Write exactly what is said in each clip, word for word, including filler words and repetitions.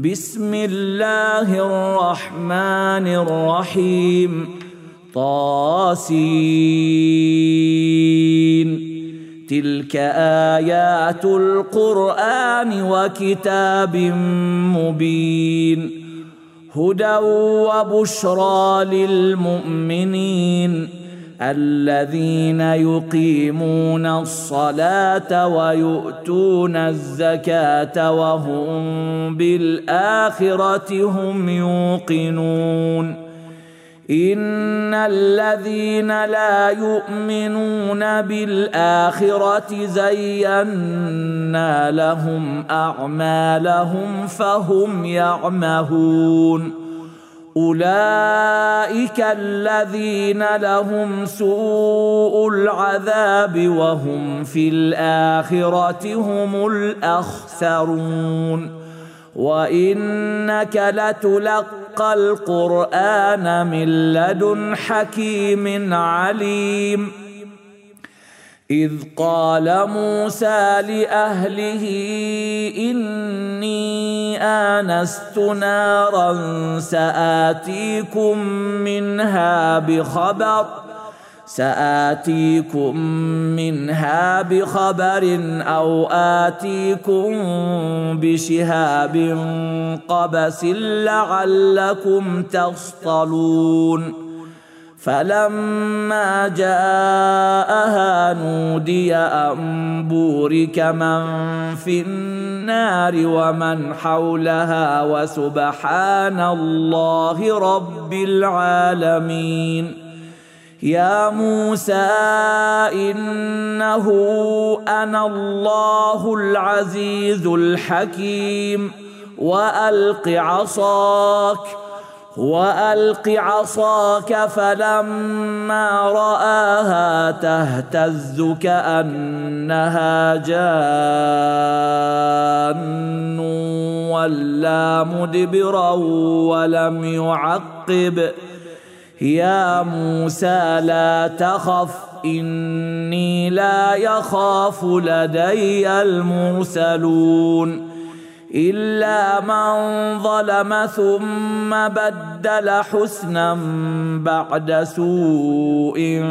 بسم الله الرحمن الرحيم طاسين تلك آيات القرآن وكتاب مبين هدى وبشرى للمؤمنين الذين يقيمون الصلاة ويؤتون الزكاة وهم بالآخرة هم يوقنون إن الذين لا يؤمنون بالآخرة زينا لهم أعمالهم فهم يعمهون أولئك الذين لهم سوء العذاب وهم في الآخرة هم الأخسرون وإنك لتلقى القرآن من لدن حكيم عليم إذ قال موسى لأهله إني آنست نارا سآتيكم منها بخبر سآتيكم منها بخبر أو آتيكم بشهاب قبس لعلكم تصطلون فلما جاءها نودي أن بورك من في النار ومن حولها وسبحان الله رب العالمين يا موسى إنه أنا الله العزيز الحكيم وألق عصاك وألق عصاك فلما رآها تهتز كأنها جان ولا مدبرا ولم يعقب يا موسى لا تخف إني لا يخاف لدي المرسلون إلا من ظلم ثم بدل حسنا بعد سوء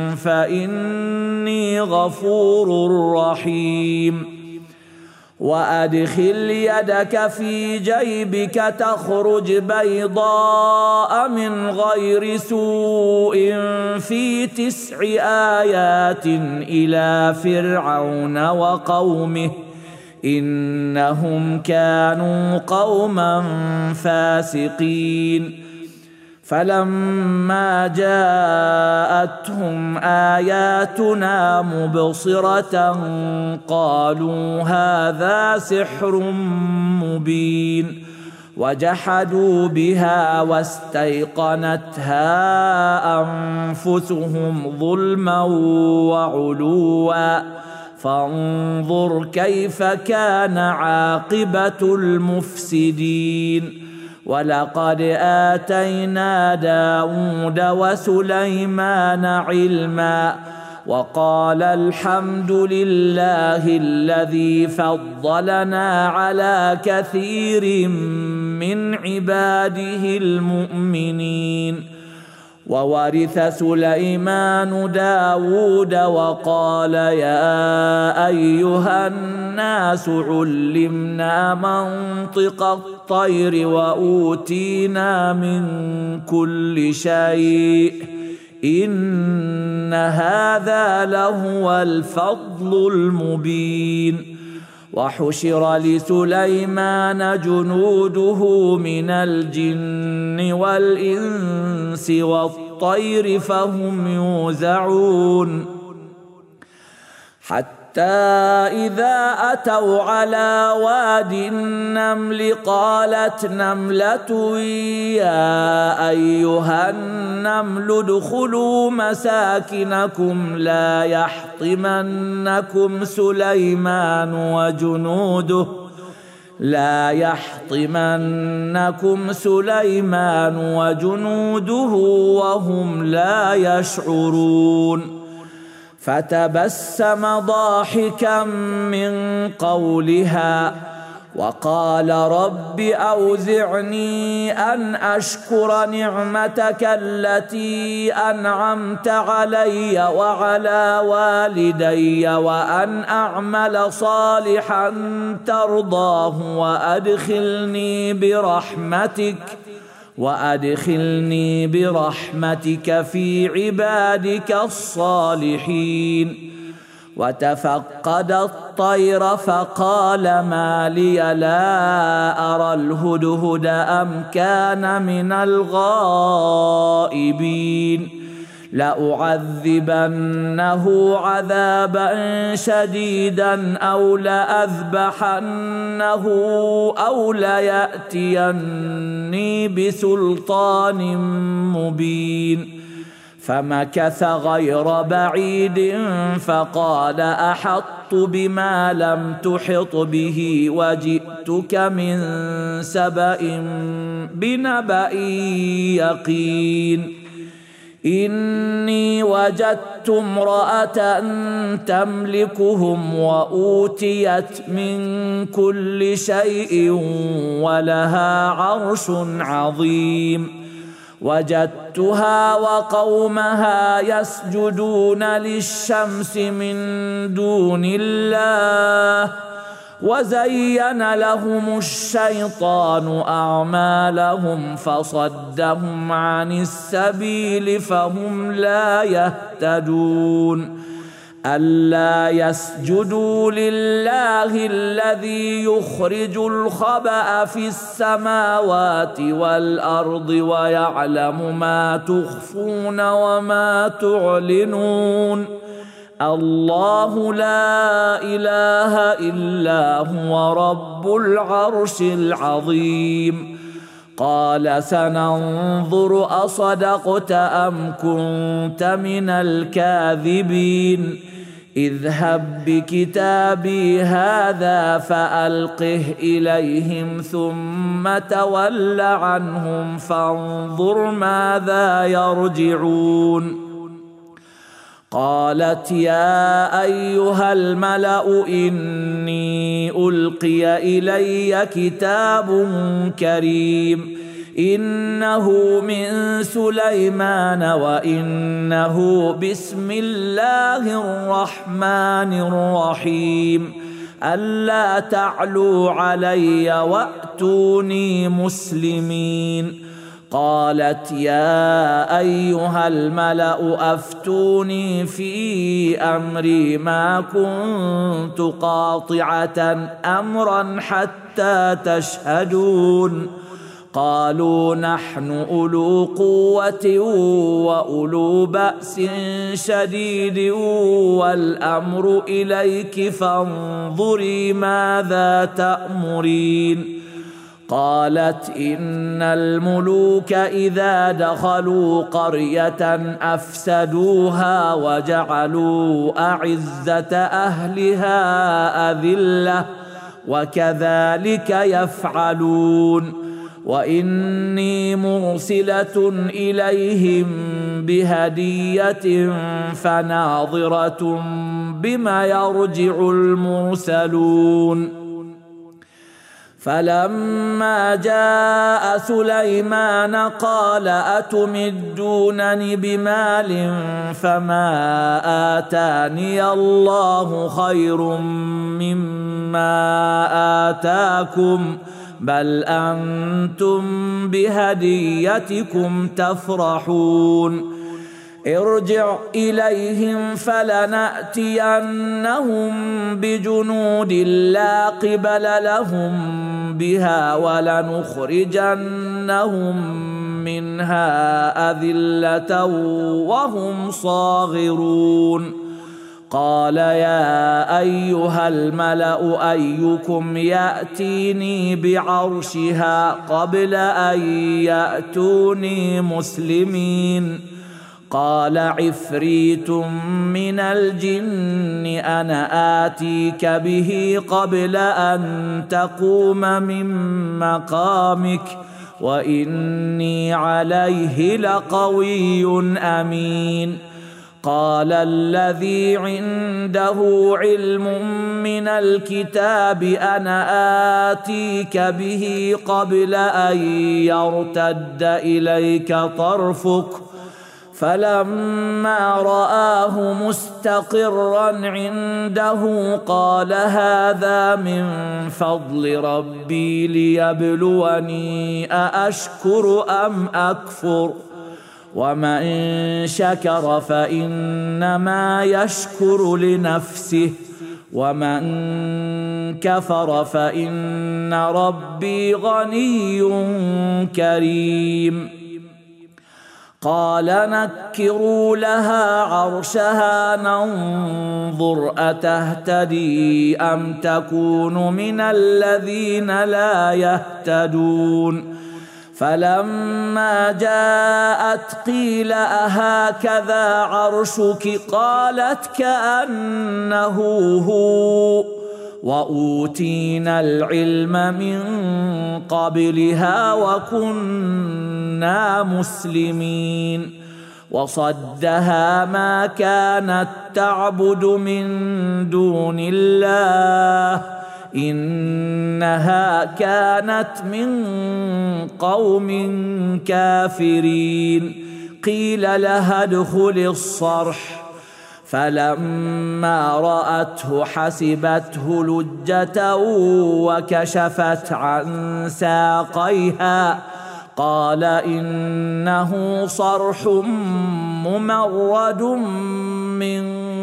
فإني غفور رحيم وأدخل يدك في جيبك تخرج بيضاء من غير سوء في تسع آيات إلى فرعون وقومه إنهم كانوا قوما فاسقين فلما جاءتهم آياتنا مبصرة قالوا هذا سحر مبين وجحدوا بها واستيقنتها أنفسهم ظلما وعلوا فانظر كيف كان عاقبة المفسدين ولقد آتينا داود وسليمان علما وقال الحمد لله الذي فضلنا على كثير من عباده المؤمنين وورث سليمان داود وقال يا أيها الناس علمنا منطق الطير وأوتينا من كل شيء إن هذا لهو الفضل المبين وحشر لسليمان جنوده من الجن والإنس والطير فهم يوزعون حتى إذا أتوا على واد النمل قالت نملة يا أيها النمل ادخلوا مساكنكم لا يحطمنكم سليمان وجنوده لا يحطمنكم سليمان وجنوده وهم لا يشعرون فتبسم ضاحكا من قولها وقال رب أوزعني أن أشكر نعمتك التي أنعمت علي وعلى والدي وأن أعمل صالحا ترضاه وأدخلني برحمتك وأدخلني برحمتك في عبادك الصالحين. وتفقد الطير فقال ما لي لا أرى الهدهد أم كان من الغائبين لأعذبنه عذابا شديدا أو لأذبحنه أو ليأتيني بسلطان مبين. فمكث غير بعيد فقال أحطت بما لم تحط به وجئتك من سبأ بنبأ يقين. إني وجدت امرأة تملكهم وأوتيت من كل شيء ولها عرش عظيم. وجدتها وقومها يسجدون للشمس من دون الله وزين لهم الشيطان أعمالهم فصدهم عن السبيل فهم لا يهتدون. ألا يسجدوا لله الذي يخرج الخبأ في السماوات والأرض ويعلم ما تخفون وما تعلنون. الله لا إله إلا هو رب العرش العظيم. قال سننظر أصدقت أم كنت من الكاذبين. اذهب بكتابي هذا فألقه إليهم ثم تول عنهم فانظر ماذا يرجعون. قالت يا أيها الملأ إني ألقي إلي كتاب كريم إنه من سليمان وإنه بسم الله الرحمن الرحيم ألا تعلوا علي وأتوني مسلمين. قالت يا أيها الملأ أفتوني في أمري ما كنت قاطعة أمرا حتى تشهدون. قالوا نحن أولو قوة وأولو بأس شديد والأمر إليك فانظري ماذا تأمرين. قالت إن الملوك إذا دخلوا قرية أفسدوها وجعلوا أعزة أهلها أذلة وكذلك يفعلون. وإني مرسلة إليهم بهدية فناظرة بما يرجع المرسلون. فلما جاء سليمان قال أتمدونني بمال فما آتاني الله خير مما آتاكم بل أنتم بهديتكم تفرحون. ارجع إليهم فلنأتينهم بجنود لا قبل لهم بها ولنخرجنهم منها أذلة وهم صاغرون. قال يا أيها الملأ أيكم يأتيني بعرشها قبل أن يأتوني مسلمين. قال عفريت من الجن أنا آتيك به قبل أن تقوم من مقامك وإني عليه لقوي أمين. قال الذي عنده علم من الكتاب أنا آتيك به قبل أن يرتد إليك طرفك فلما رآه مستقرا عنده قال هذا من فضل ربي ليبلوني أأشكر أم أكفر ومن شكر فإنما يشكر لنفسه ومن كفر فإن ربي غني كريم قال نكروا لها عرشها ننظر أتهتدي أم تكون من الذين لا يهتدون فلما جاءت قيل أهكذا عرشك قالت كأنه هو وأوتينا العلم من قبلها وكنا مسلمين وصدها ما كانت تعبد من دون الله إنها كانت من قوم كافرين قيل لها ادخل الصرح فلما رأته حسبته لجة وكشفت عن ساقيها قال إنه صرح ممرد من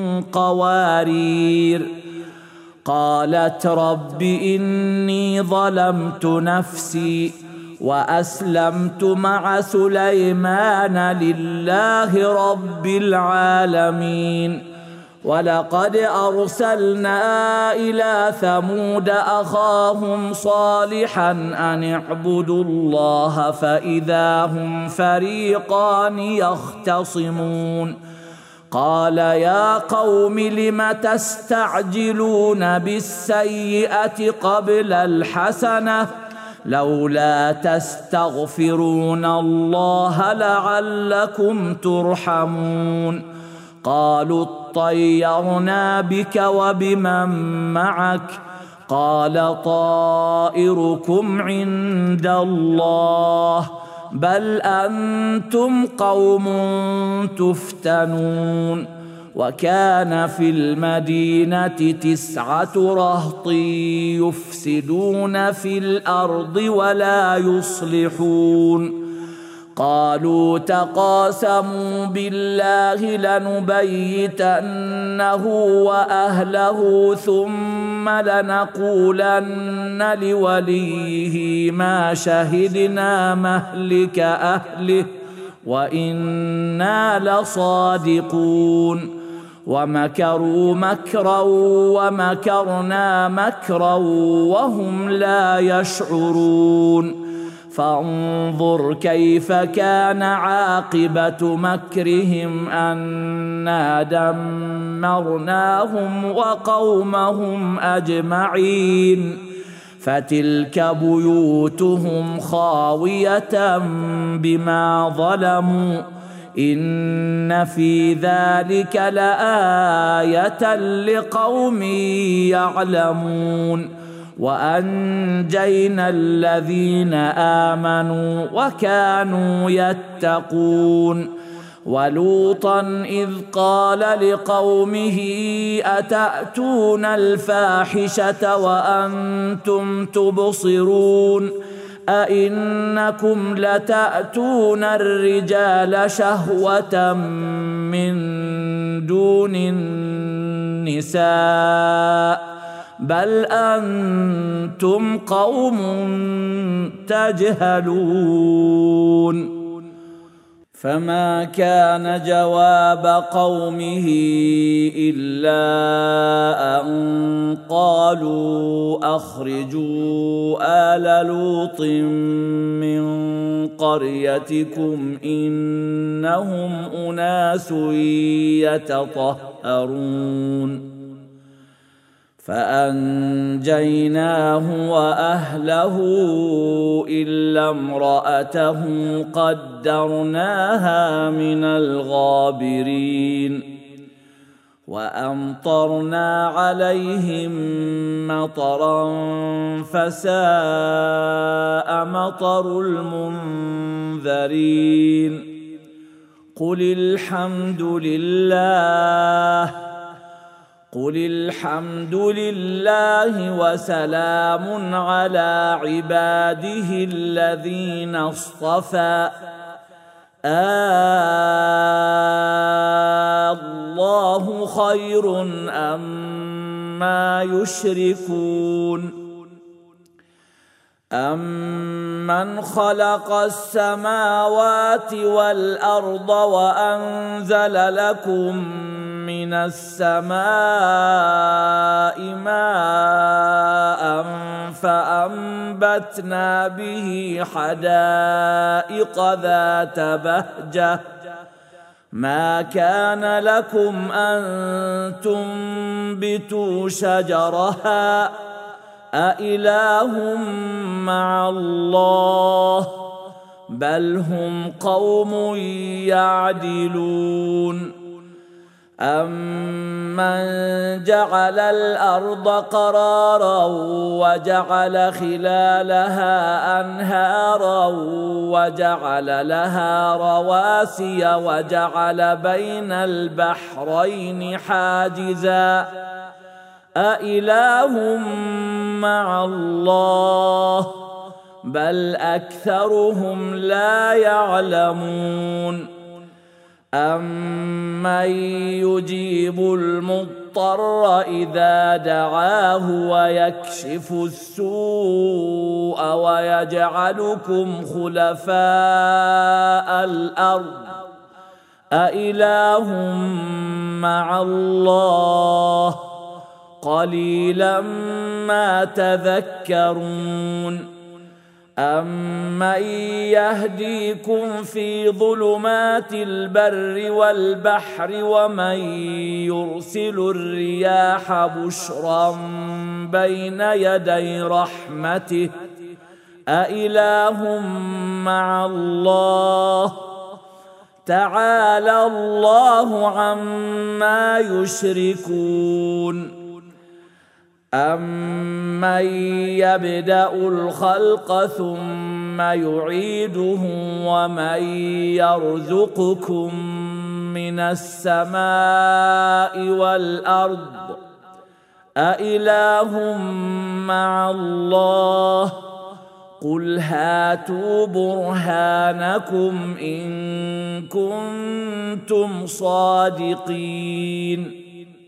قوارير قالت رب إني ظلمت نفسي وأسلمت مع سليمان لله رب العالمين ولقد أرسلنا إلى ثمود أخاهم صالحا أن اعبدوا الله فإذا هم فريقان يختصمون قال يا قوم لم تستعجلون بالسيئة قبل الحسنة لولا تستغفرون الله لعلكم ترحمون قالوا اطيرنا بك وبمن معك قال طائركم عند الله بل أنتم قوم تفتنون وكان في المدينة تسعة رهط يفسدون في الأرض ولا يصلحون قالوا تقاسموا بالله لنبيتنه وأهله ثم لنقولن لوليه ما شهدنا مهلك أهله وإنا لصادقون ومكروا مكرا ومكرنا مكرا وهم لا يشعرون فانظر كيف كان عاقبة مكرهم أنا دمرناهم وقومهم أجمعين فتلك بيوتهم خاوية بما ظلموا إن في ذلك لآية لقوم يعلمون وأنجينا الذين آمنوا وكانوا يتقون ولوطا إذ قال لقومه أتأتون الفاحشة وأنتم تبصرون أئنكم لتأتون الرجال شهوة من دون النساء بل أنتم قوم تجهلون فما كان جواب قومه إلا أن قالوا أخرجوا آل لوط من قريتكم إنهم أناس يتطهرون فأنجيناه وأهله إلا امرأته قدرناها من الغابرين وأمطرنا عليهم مطرا فساء مطر المنذرين قل الحمد لله قل الحمد لله وسلام على عباده الذين اصطفى الله خير أما يشركون أمن خلق السماوات والأرض وأنزل لكم من السماء ماء فأنبتنا به حدائق ذات بهجة ما كان لكم أن تنبتوا شجرها أإله مع الله بل هم قوم يعدلون أمن جعل الأرض قرارا وجعل خلالها أنهارا وجعل لها رواسي وجعل بين البحرين حاجزا أإله مع الله بل أكثرهم لا يعلمون أمن يجيب المضطر إذا دعاه ويكشف السوء ويجعلكم خلفاء الأرض أإله مع الله قليلا ما تذكرون أمن يهديكم في ظلمات البر والبحر ومن يرسل الرياح بشرا بين يدي رحمته أإله مع الله تعالى الله عما يشركون أمن يبدأ الخلق ثم يعيده ومن يرزقكم من السماء والأرض أإله مع الله قل هاتوا برهانكم إن كنتم صادقين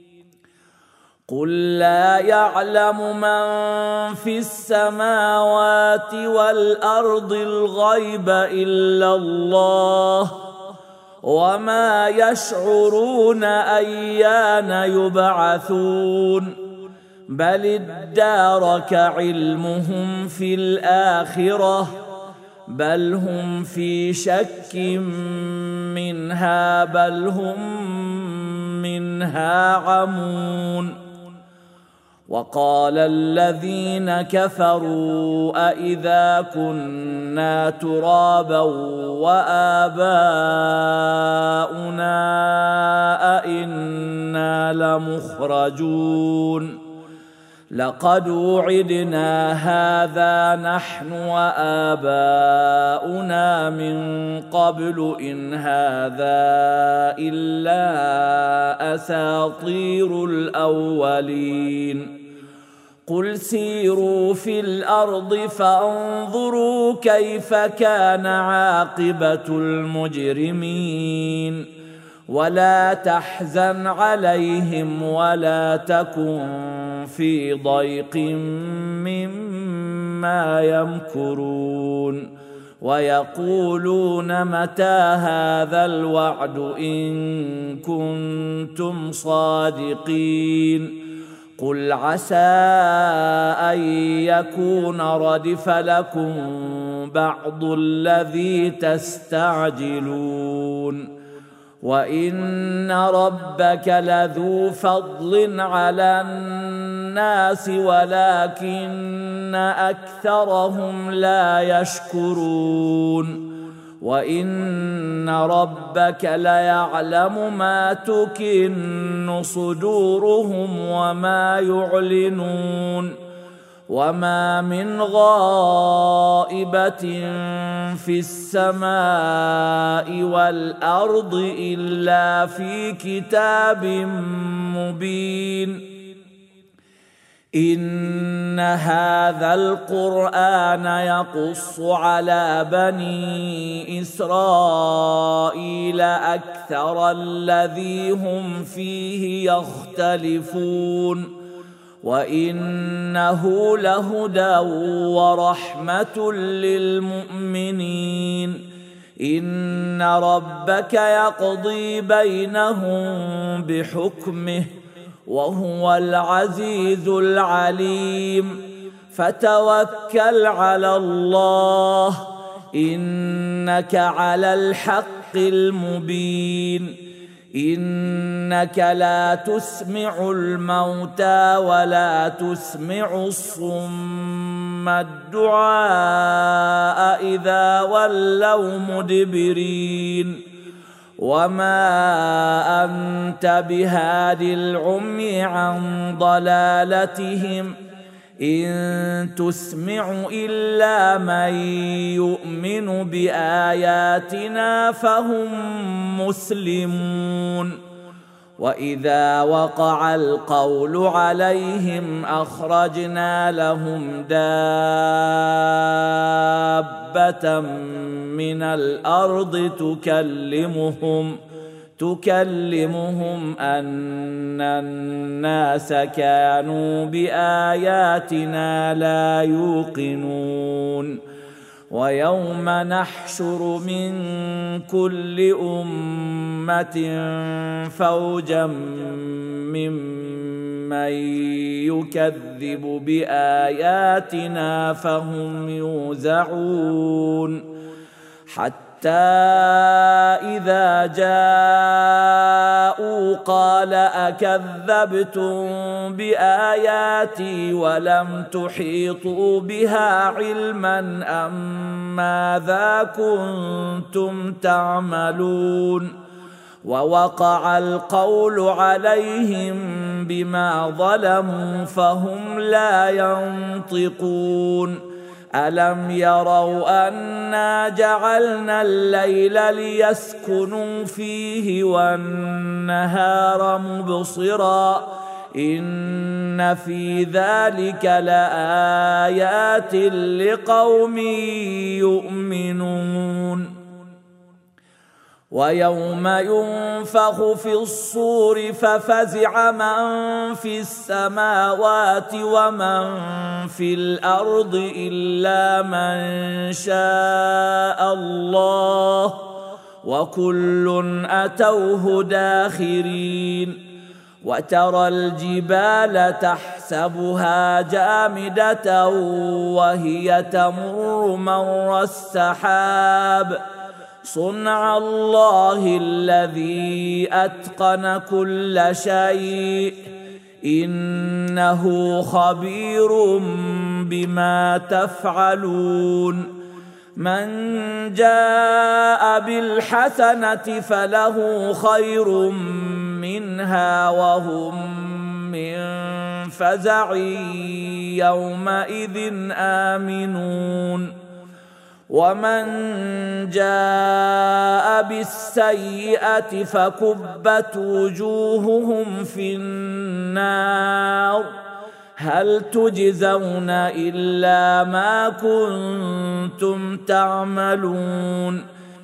قل لا يعلم من في السماوات والأرض الغيب إلا الله وما يشعرون أيان يبعثون بل ادارك علمهم في الآخرة بل هم في شك منها بل هم منها عمون وقال الذين كفروا أإذا كنا ترابا وآباؤنا أإنا لمخرجون لقد وعدنا هذا نحن وآباؤنا من قبل إن هذا إلا أساطير الأولين قل سيروا في الأرض فانظروا كيف كان عاقبة المجرمين ولا تحزن عليهم ولا تكن في ضيق مما يمكرون ويقولون متى هذا الوعد إن كنتم صادقين قل عسى أن يكون ردف لكم بعض الذي تستعجلون وإن ربك لذو فضل على الناس ولكن أكثرهم لا يشكرون وإن ربك ليعلم ما تكن صدورهم وما يعلنون وما من غائبة في السماء والأرض إلا في كتاب مبين إن هذا القرآن يقص على بني إسرائيل أكثر الذي هم فيه يختلفون وإنه لهدى ورحمة للمؤمنين إن ربك يقضي بينهم بحكمه وهو العزيز العليم فتوكل على الله إنك على الحق المبين إنك لا تسمع الموتى ولا تسمع الصم الدعاء إذا ولوا مدبرين وما أنت بهاد العمي عن ضلالتهم إن تسمع إلا من يؤمن بآياتنا فهم مسلمون وإذا وقع القول عليهم أخرجنا لهم دابة من الأرض تكلمهم تكلمهم أن الناس كانوا بآياتنا لا يوقنون ويوم نحشر من كل أمة فوجا ممن يكذب بآياتنا فهم يوزعون حتى حتى إذا جاءوا قال أكذبتم بآياتي ولم تحيطوا بها علما أم ماذا كنتم تعملون ووقع القول عليهم بما ظلموا فهم لا ينطقون ألم يروا أنا جعلنا الليل ليسكنوا فيه والنهار مبصرا إن في ذلك لآيات لقوم يؤمنون ويوم ينفخ في الصور ففزع من في السماوات ومن في الأرض إلا من شاء الله وكل أتوه داخرين وترى الجبال تحسبها جامدة وهي تمر مر السحاب صنع الله الذي أتقن كل شيء إنه خبير بما تفعلون من جاء بالحسنة فله خير منها وهم من فزع يومئذ آمنون ومن جاء بالسيئة فكبت وجوههم في النار هل تجزون إلا ما كنتم تعملون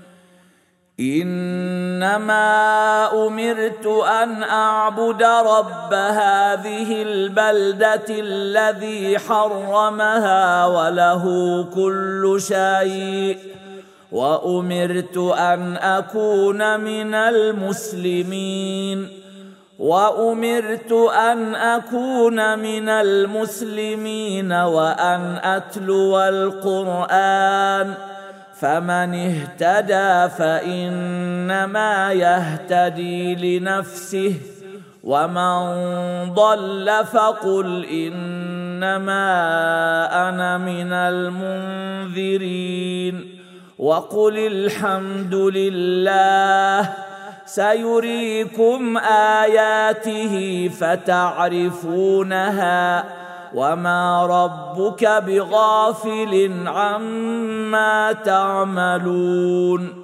إنما أمرت أن أعبد رب هذه البلدة الذي حرمها وله كل شيء وأمرت أن أكون من المسلمين وأمرت أن أكون من المسلمين وأن أتلو القرآن فمن اهتدى فإنما يهتدي لنفسه ومن ضل فقل إنما أنا من المنذرين وقل الحمد لله سيريكم آياته فتعرفونها وما ربك بغافل عما تعملون